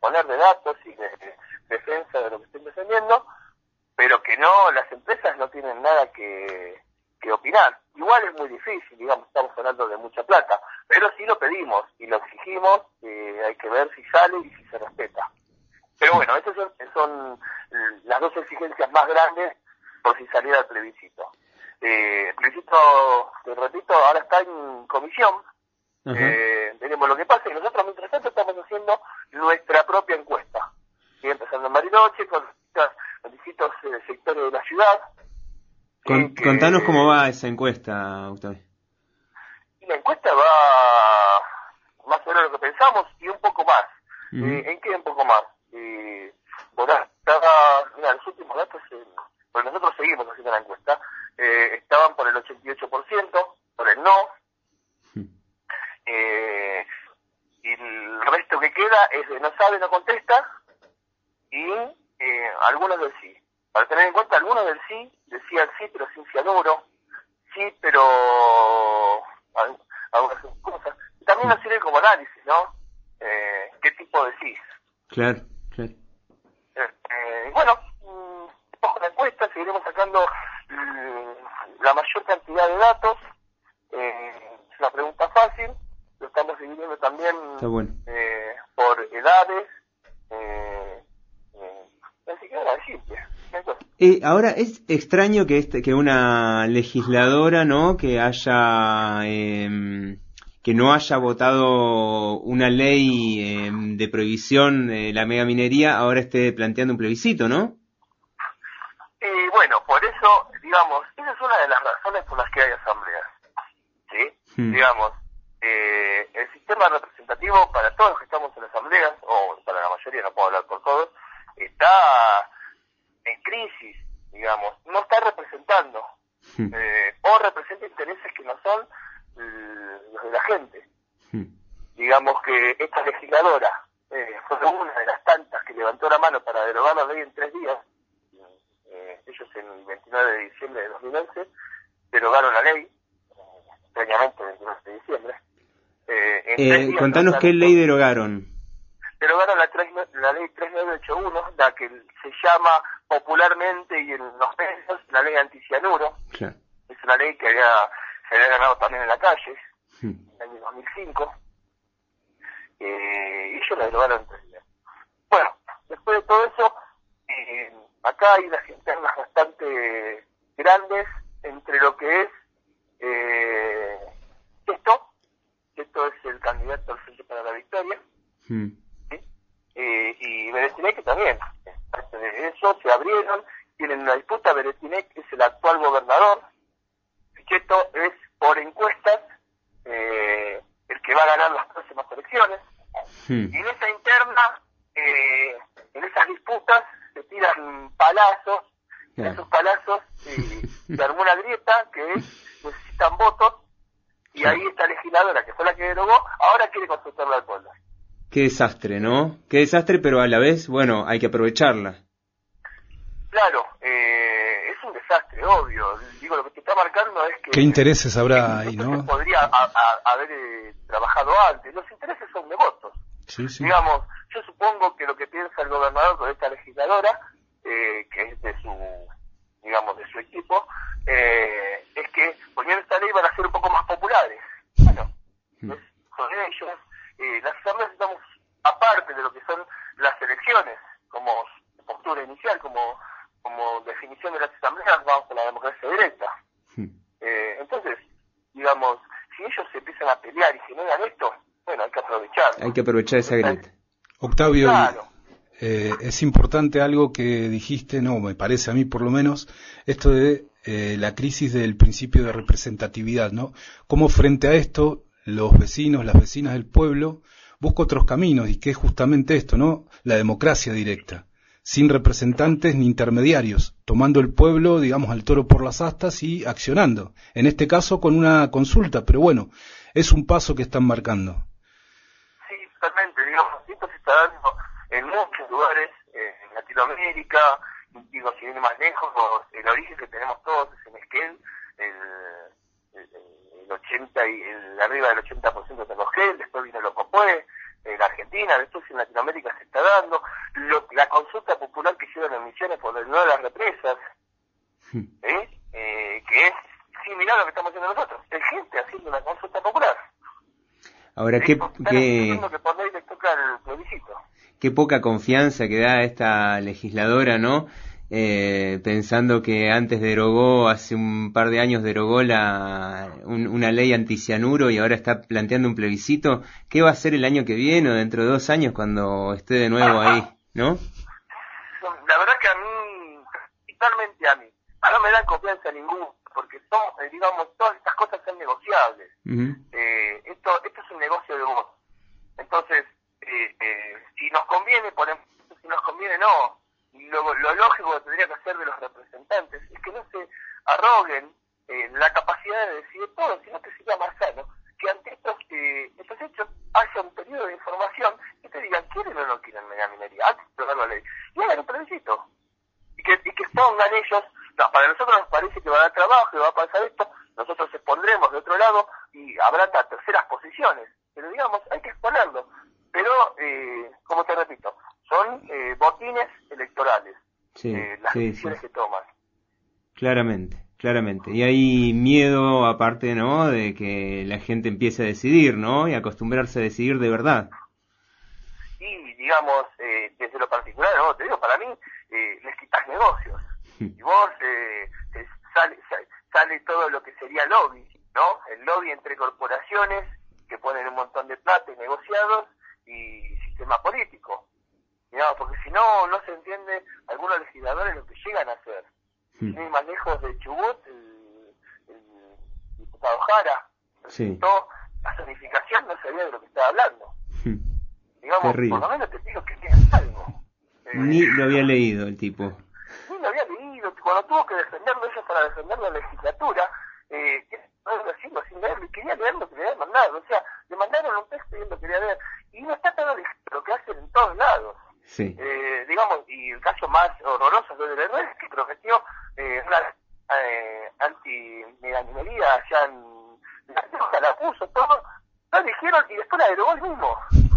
exponer de datos y de defensa de lo que estoy defendiendo, pero que no, las empresas no tienen nada que opinar. Igual es muy difícil, digamos, estamos hablando de mucha plata, pero sí lo pedimos y lo exigimos, hay que ver si sale y si se respeta. Pero bueno, estas son las dos exigencias más grandes por si saliera el plebiscito. El plebiscito, te repito, ahora está en comisión. Veremos lo que pasa y nosotros mientras tanto estamos haciendo nuestra propia encuesta. Sigue empezando en Bariloche con los distintos sectores de la ciudad. Contanos cómo va esa encuesta, Octavio. Y la encuesta va más o menos lo que pensamos y un poco más. ¿En qué un poco más? Mira, los últimos datos, porque nosotros seguimos haciendo la encuesta, estaban por el 88%, por el no, y el resto que queda es de no sabe, no contesta, y algunos del sí. Para tener en cuenta, algunos del sí decían sí, pero sin cianuro, sí, pero algunas cosas. Y también nos sirve como análisis, ¿no? ¿Qué tipo de sí? Claro. Bueno, con la encuesta seguiremos sacando la mayor cantidad de datos. Es una pregunta fácil, lo estamos dividiendo también por edades. Así que nada, es simple. Ahora es extraño que una legisladora, ¿no?, que no haya votado una ley de prohibición de la megaminería, ahora esté planteando un plebiscito, ¿no? Bueno, por eso, digamos, esa es una de las razones por las que hay asambleas, ¿sí? Digamos, el sistema representativo para todos los que estamos en asambleas, o para la mayoría, no puedo hablar por todos, está en crisis, digamos, no está representando, o representa intereses que no son los de la gente. Digamos que esta legisladora fue una de las tantas que levantó la mano para derogar la ley en 3 días. Ellos el 29 de diciembre de 2011 derogaron la ley, extrañamente el 29 de diciembre. Contanos qué ley derogaron. Derogaron la ley 3981, la que se llama popularmente y en los medios la ley anticianuro. Claro. Es una ley que se había ganado también en la calle, en el año 2005, y ellos la derogaron en 3 días. Bueno, después de todo eso, acá hay unas internas bastante grandes entre lo que es esto es el candidato al Frente para la Victoria, ¿sí? Y Beretinec también, parte de eso, se abrieron, tienen una disputa. Beretinec es el actual gobernador, Pichetto es por encuestas el que va a ganar las próximas elecciones, y en esa interna, en esas disputas se tiran palazos, en esos palazos se armó una grieta que necesitan votos, y ahí esta legisladora, que fue la que derogó, ahora quiere consultarla al pueblo. Qué desastre, ¿no? Qué desastre, pero a la vez, bueno, hay que aprovecharla. Claro, es un desastre, obvio. Digo, lo que te está marcando es que... ¿Qué intereses habrá ahí, no? Se podría haber trabajado antes. Los intereses son de votos. Sí. Digamos, yo supongo que lo que piensa el gobernador con esta legisladora, que es de su equipo, es que poniendo esta ley van a ser un poco más populares. Bueno, con ellos, las asambleas estamos aparte de lo que son las elecciones, como postura inicial, como definición de las asambleas, vamos a la democracia directa. Entonces, digamos, si ellos se empiezan a pelear y generan esto, bueno, hay que aprovecharlo. Hay que aprovechar esa grieta. Octavio, claro. Es importante algo que dijiste, me parece a mí por lo menos, esto de la crisis del principio de representatividad, ¿no? Cómo frente a esto, los vecinos, las vecinas del pueblo, buscan otros caminos, y que es justamente esto, ¿no? La democracia directa, sin representantes ni intermediarios, tomando el pueblo, digamos, al toro por las astas y accionando. En este caso con una consulta, pero bueno, es un paso que están marcando. Sí, totalmente, digamos, esto se está dando en muchos lugares, en Latinoamérica, digo, si viene más lejos, el origen que tenemos todos es en Esquel, el 80 y arriba del 80% de Rogel, después vino Locopué, en Argentina, después en Latinoamérica se está dando, la consulta popular que llevan en Misiones por el no de las represas, que es similar a lo que estamos haciendo nosotros, es gente haciendo una consulta popular. Ahora, que por ley les toca el plebiscito. Qué poca confianza que da esta legisladora, ¿no? Pensando que antes hace un par de años derogó una ley anticianuro y ahora está planteando un plebiscito. ¿Qué va a hacer el año que viene o dentro de 2 años cuando esté de nuevo ahí, no? La verdad que a mí, principalmente a mí, no me dan confianza ninguno, porque son, digamos, todas estas cosas son negociables. Uh-huh. Esto es un negocio de voz. Entonces, si nos conviene, ponemos, si nos conviene, no. Lo lógico que tendría que hacer de los representantes es que no se arroguen la capacidad de decidir todo, sino que sea más sano, que ante estos hechos haya un periodo de información y te digan quieren o no quieren megaminería, antes de aprobar la ley, y hagan un plebiscito. Y que pongan ellos, no, para nosotros nos parece que va a dar trabajo, que va a pasar esto, nosotros expondremos de otro lado y habrá terceras posiciones, pero digamos, hay que exponerlo. Pero, como te repito, son botines electorales, las decisiones que toman. Claramente. Y hay miedo, aparte, ¿no?, de que la gente empiece a decidir, ¿no?, y acostumbrarse a decidir de verdad. Y, digamos, desde lo particular, ¿no?, te digo, para mí, les quitas negocios. Y vos, sale todo lo que sería lobby, ¿no? El lobby entre corporaciones que ponen un montón de plata y negociados y sistema político. Digamos, porque si no se entiende algunos legisladores lo que llegan a hacer. Sin ir más lejos de Chubut, el diputado Jara presentó la zonificación, no sabía de lo que estaba hablando. Digamos, terrible. Por lo menos te pido que digas algo. Ni lo había leído el tipo. Ni lo había leído, cuando tuvo que defenderlo ellos para defender la legislatura, haciendo sin leerlo, y quería leer lo que le habían mandado, o sea, le mandaron un texto y él lo quería leer, y no está todo lo que hacen en todos lados. Sí. Digamos, y el caso más horroroso de la es que prometió una anti-megaminería allá en la puso todo, lo dijeron y después la derogó el mismo.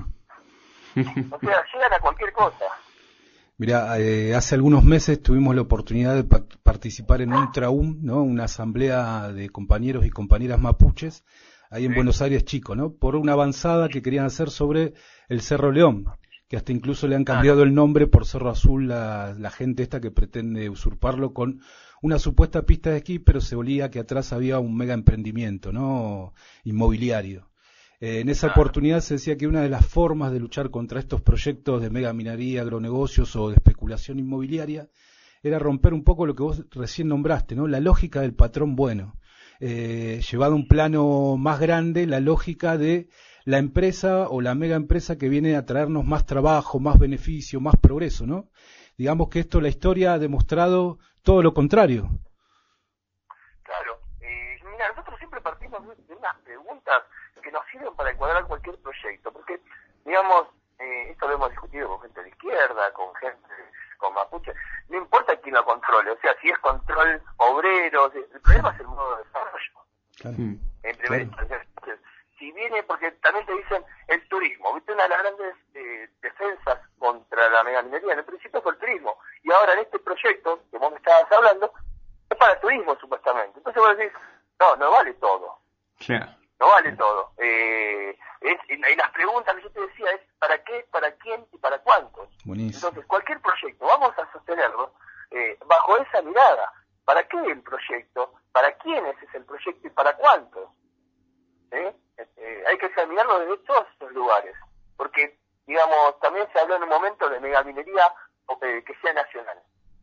O sea, llegan a cualquier cosa. Mirá, hace algunos meses tuvimos la oportunidad de participar en un TRAUM, ¿no?, una asamblea de compañeros y compañeras mapuches, ahí en Buenos Aires Chico, ¿no?, por una avanzada que querían hacer sobre el Cerro León, que hasta incluso le han cambiado el nombre por Cerro Azul la gente esta que pretende usurparlo con una supuesta pista de esquí, pero se olía que atrás había un mega emprendimiento, ¿no?, inmobiliario. En esa oportunidad se decía que una de las formas de luchar contra estos proyectos de mega minería, agronegocios o de especulación inmobiliaria era romper un poco lo que vos recién nombraste, ¿no?, la lógica del patrón bueno, llevado a un plano más grande, la lógica de la empresa o la mega empresa que viene a traernos más trabajo, más beneficio, más progreso, ¿no? Digamos que la historia ha demostrado todo lo contrario. Claro. Mira, nosotros siempre partimos de unas preguntas que nos sirven para encuadrar cualquier proyecto, porque, digamos, esto lo hemos discutido con gente de izquierda, con mapuche, no importa quién lo controle, o sea, si es control obrero, el problema es el modo de desarrollo. Claro. En primera instancia. Si viene, porque también te dicen el turismo, viste, una de las grandes defensas contra la megaminería en el principio fue el turismo, y ahora en este proyecto que vos me estabas hablando, es para turismo supuestamente. Entonces vos decís, no vale todo. No vale todo. Y las preguntas que yo te decía es ¿para qué, para quién y para cuántos? Buenísimo. Entonces cualquier proyecto, vamos a sostenerlo bajo esa mirada. ¿Para qué el proyecto? ¿Para quiénes es el proyecto y para cuántos? Hay que examinarlo desde todos estos lugares, porque, digamos, también se habló en un momento de megaminería que sea nacional.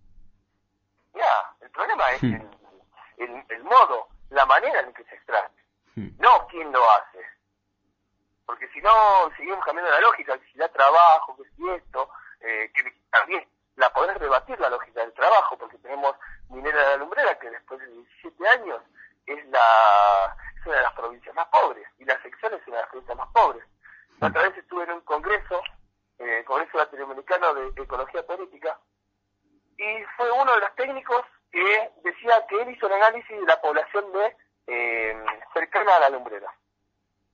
El problema es el modo, la manera en que se extrae, no quién lo hace. Porque si no, seguimos cambiando la lógica, que si da trabajo, que si esto, que también la podés rebatir la lógica del trabajo, porque tenemos Minera de la Lumbrera, que después de 17 años es una de las provincias más pobres, y la sección es una de las provincias más pobres. Otra vez estuve en un congreso, el Congreso Latinoamericano de Ecología Política, y fue uno de los técnicos que decía que él hizo un análisis de la población cercana a la lumbrera.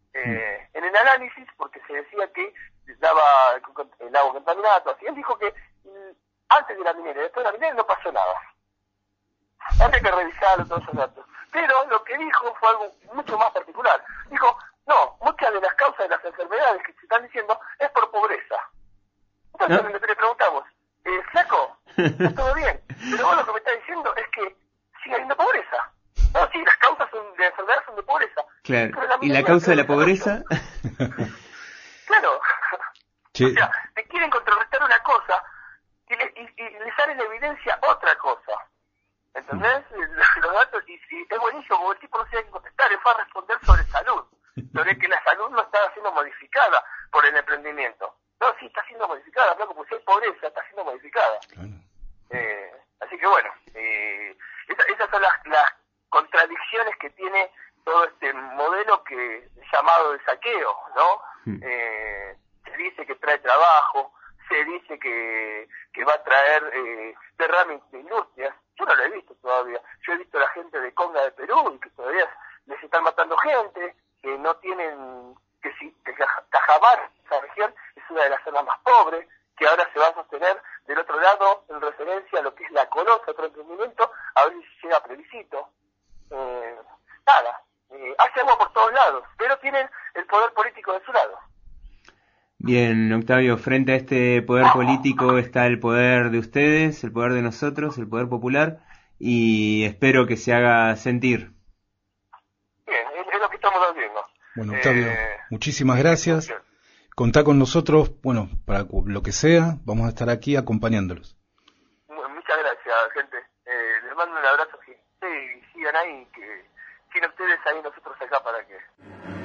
en el análisis, porque se decía que daba el agua contaminada, así. Él dijo que antes de la minera y después de la minera no pasó nada. Habría que revisar todos esos datos. Pero lo que dijo fue algo mucho más particular. Dijo, no, muchas de las causas de las enfermedades que se están diciendo es por pobreza. Entonces le preguntamos, flaco, está todo bien, pero vos lo que me estás diciendo es que sigue habiendo pobreza. No, sí, las causas de enfermedades son de pobreza. Claro. ¿Y la causa de la pobreza? Claro. Sí. O sea, te quieren contrarrestar una cosa y le sale en evidencia otra cosa. ¿Entendés? Los datos, y es buenísimo, porque el tipo no tiene que contestar, él fue a responder sobre salud, sobre que la salud no estaba siendo modificada por el emprendimiento. No, sí, está siendo modificada, claro, porque si hay pobreza, está siendo modificada. Claro. Así que bueno, esas son las contradicciones que tiene todo este modelo que llamado de saqueo, ¿no? Se dice que trae trabajo, se dice que va a traer derrames de industrias. Yo no lo he visto todavía. Yo he visto a la gente de Conga de Perú y que todavía les están matando gente, que no tienen, que Cajamarca, esa región, es una de las zonas más pobres, que ahora se va a sostener del otro lado en referencia a lo que es la Colosa, otro emprendimiento, a ver si llega a plebiscito. Hace agua por todos lados, pero tienen el poder político de su lado. Bien, Octavio, frente a este poder político está el poder de ustedes, el poder de nosotros, el poder popular, y espero que se haga sentir. Bien, es lo que estamos haciendo. Bueno, Octavio, muchísimas gracias. Contá con nosotros, bueno, para lo que sea, vamos a estar aquí acompañándolos. Muchas gracias, gente. Les mando un abrazo y sigan ahí, que sin ustedes ahí nosotros acá para que...